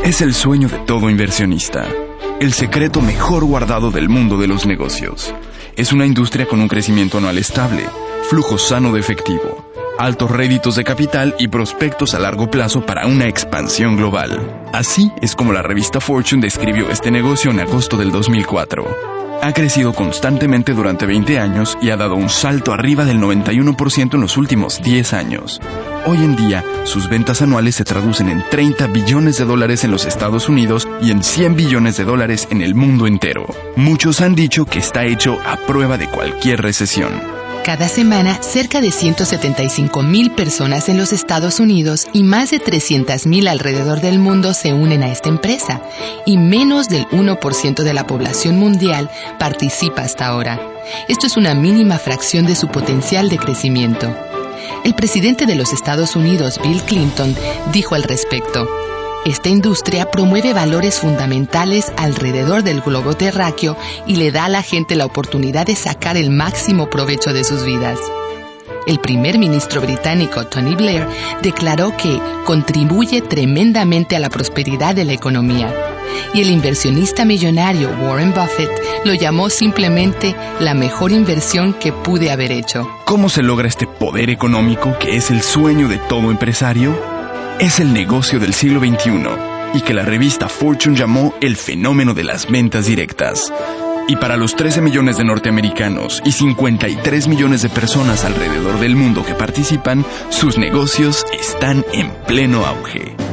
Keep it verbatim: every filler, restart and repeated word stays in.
Es el sueño de todo inversionista. El secreto mejor guardado del mundo de los negocios. Es una industria con un crecimiento anual estable, flujo sano de efectivo, altos réditos de capital y prospectos a largo plazo para una expansión global. Así es como la revista Fortune describió este negocio en agosto del dos mil cuatro. Ha crecido constantemente durante veinte años y ha dado un salto arriba del noventa y uno por ciento en los últimos diez años. Hoy en día, sus ventas anuales se traducen en treinta billones de dólares en los Estados Unidos y en cien billones de dólares en el mundo entero. Muchos han dicho que está hecho a prueba de cualquier recesión. Cada semana, cerca de ciento setenta y cinco mil personas en los Estados Unidos y más de trescientas mil alrededor del mundo se unen a esta empresa, y menos del uno por ciento de la población mundial participa hasta ahora. Esto es una mínima fracción de su potencial de crecimiento. El presidente de los Estados Unidos, Bill Clinton, dijo al respecto: esta industria promueve valores fundamentales alrededor del globo terráqueo y le da a la gente la oportunidad de sacar el máximo provecho de sus vidas. El primer ministro británico, Tony Blair, declaró que contribuye tremendamente a la prosperidad de la economía. Y el inversionista millonario Warren Buffett lo llamó simplemente la mejor inversión que pude haber hecho. ¿Cómo se logra este poder económico que es el sueño de todo empresario? Es el negocio del siglo veintiuno y que la revista Fortune llamó el fenómeno de las ventas directas. Y para los trece millones de norteamericanos y cincuenta y tres millones de personas alrededor del mundo que participan, sus negocios están en pleno auge.